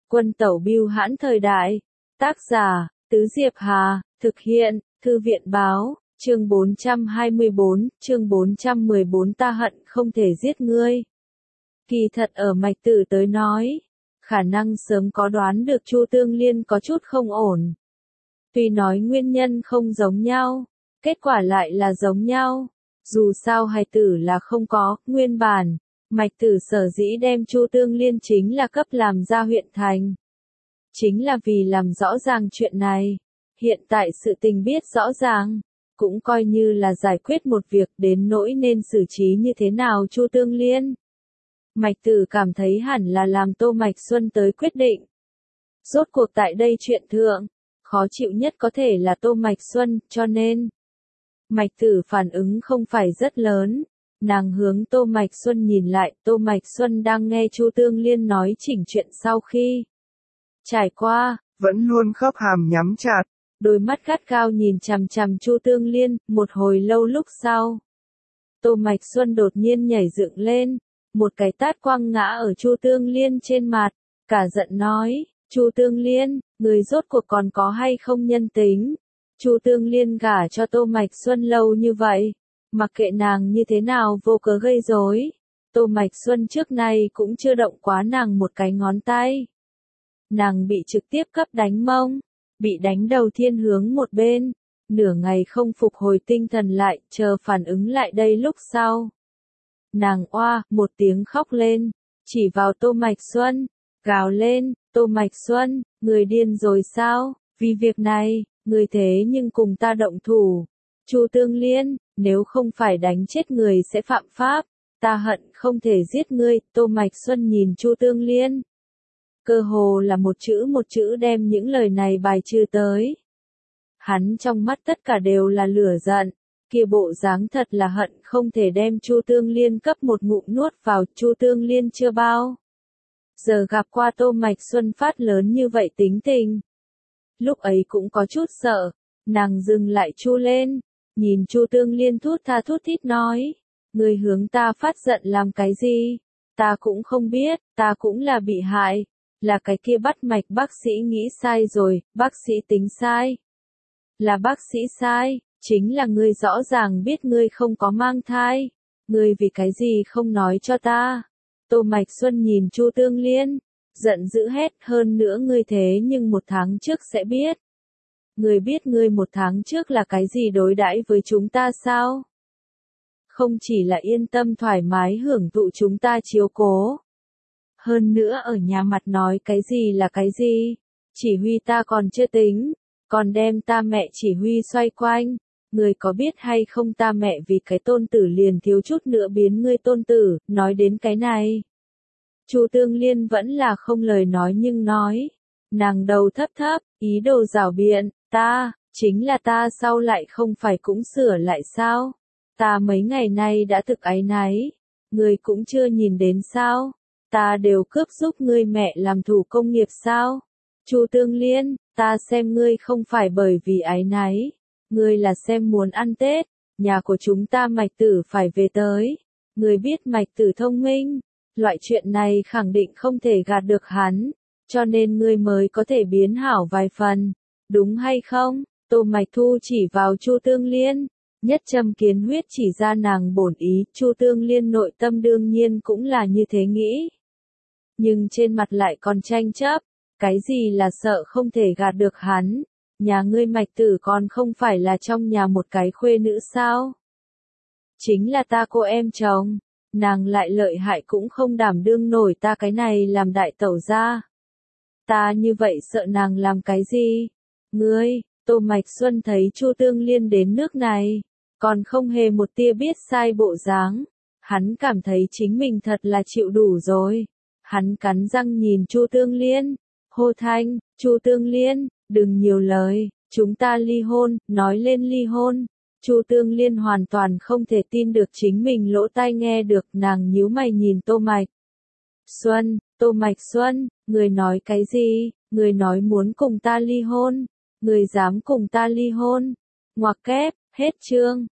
Quân tẩu bưu hãn thời đại. Tác giả, Tứ Diệp Hà, thực hiện, Thư viện báo, chương 424, chương 414 ta hận không thể giết ngươi. Kỳ thật ở Mạch Tử tới nói, khả năng sớm có đoán được Chu Tương Liên có chút không ổn. Tuy nói nguyên nhân không giống nhau, kết quả lại là giống nhau. Dù sao hài tử là không có, nguyên bản, Mạch Tử sở dĩ đem Chu Tương Liên chính là cấp làm ra huyện thành. Chính là vì làm rõ ràng chuyện này. Hiện tại sự tình biết rõ ràng, cũng coi như là giải quyết một việc, đến nỗi nên xử trí như thế nào Chu Tương Liên. Mạch Tử cảm thấy hẳn là làm Tô Mạch Xuân tới quyết định. Rốt cuộc tại đây chuyện thượng, khó chịu nhất có thể là Tô Mạch Xuân, cho nên Mạch Tử phản ứng không phải rất lớn. Nàng hướng Tô Mạch Xuân nhìn lại, Tô Mạch Xuân đang nghe Chu Tương Liên nói chỉnh chuyện sau khi trải qua, vẫn luôn khớp hàm nhắm chặt, đôi mắt gắt gao nhìn chằm chằm Chu Tương Liên, một hồi lâu lúc sau. Tô Mạch Xuân đột nhiên nhảy dựng lên, một cái tát quăng ngã ở Chu Tương Liên trên mặt, cả giận nói, Chu Tương Liên, người rốt cuộc còn có hay không nhân tính? Chu Tương Liên gả cho Tô Mạch Xuân lâu như vậy, mặc kệ nàng như thế nào vô cớ gây rối, Tô Mạch Xuân trước nay cũng chưa động quá nàng một cái ngón tay. Nàng bị trực tiếp cấp đánh mông, bị đánh đầu thiên hướng một bên, nửa ngày không phục hồi tinh thần lại, chờ phản ứng lại đây lúc sau. Nàng oa, một tiếng khóc lên, chỉ vào Tô Mạch Xuân, gào lên, Tô Mạch Xuân, người điên rồi sao, vì việc này, người thế nhưng cùng ta động thủ. Chu Tương Liên, nếu không phải đánh chết người sẽ phạm pháp, ta hận không thể giết ngươi. Tô Mạch Xuân nhìn Chu Tương Liên, cơ hồ là một chữ đem những lời này bài trừ tới. Hắn trong mắt tất cả đều là lửa giận, kia bộ dáng thật là hận không thể đem Chu Tương Liên cấp một ngụm nuốt vào. Chu Tương Liên chưa bao giờ gặp qua Tô Mạch Xuân phát lớn như vậy tính tình. Lúc ấy cũng có chút sợ, nàng dừng lại chu lên, nhìn Chu Tương Liên thút tha thút thít nói, người hướng ta phát giận làm cái gì? Ta cũng không biết, ta cũng là bị hại, là cái kia bắt mạch bác sĩ nghĩ sai rồi, bác sĩ tính sai. Là bác sĩ sai, chính là ngươi rõ ràng biết ngươi không có mang thai, ngươi vì cái gì không nói cho ta? Tô Mạch Xuân nhìn Chu Tương Liên, giận dữ hét, hơn nữa ngươi thế nhưng một tháng trước sẽ biết. Ngươi biết ngươi một tháng trước là cái gì đối đãi với chúng ta sao? Không chỉ là yên tâm thoải mái hưởng thụ chúng ta chiếu cố. Hơn nữa ở nhà mặt nói cái gì là cái gì, chỉ huy ta còn chưa tính, còn đem ta mẹ chỉ huy xoay quanh. Ngươi có biết hay không ta mẹ vì cái tôn tử liền thiếu chút nữa biến ngươi tôn tử, nói đến cái này. Chu Tương Liên vẫn là không lời nói nhưng nói. Nàng đầu thấp thấp, ý đồ rảo biện, ta, chính là ta sau lại không phải cũng sửa lại sao? Ta mấy ngày nay đã thực áy náy, ngươi cũng chưa nhìn đến sao? Ta đều cướp giúp ngươi mẹ làm thủ công nghiệp sao? Chu Tương Liên, ta xem ngươi không phải bởi vì áy náy, ngươi là xem muốn ăn Tết, nhà của chúng ta Mạch Tử phải về tới. Ngươi biết Mạch Tử thông minh, loại chuyện này khẳng định không thể gạt được hắn, cho nên ngươi mới có thể biến hảo vài phần, đúng hay không? Tô Mạch Thu chỉ vào Chu Tương Liên, nhất châm kiến huyết chỉ ra nàng bổn ý. Chu Tương Liên nội tâm đương nhiên cũng là như thế nghĩ, nhưng trên mặt lại còn tranh chấp, cái gì là sợ không thể gạt được hắn? Nhà ngươi Mạch Tử còn không phải là trong nhà một cái khuê nữ sao? Chính là ta cô em chồng, nàng lại lợi hại cũng không đảm đương nổi ta cái này làm đại tẩu gia. Ta như vậy sợ nàng làm cái gì? Ngươi, Tô Mạch Xuân thấy Chu Tương Liên đến nước này, còn không hề một tia biết sai bộ dáng. Hắn cảm thấy chính mình thật là chịu đủ rồi. Hắn cắn răng nhìn Chu Tương Liên, hô thanh, Chu Tương Liên, đừng nhiều lời, chúng ta ly hôn. Nói lên ly hôn, Chu Tương Liên hoàn toàn không thể tin được chính mình lỗ tai nghe được. Nàng nhíu mày nhìn Tô Mạch Xuân, Tô Mạch Xuân, người nói cái gì? Người nói muốn cùng ta ly hôn, người dám cùng ta ly hôn? Ngoặc kép, hết chương.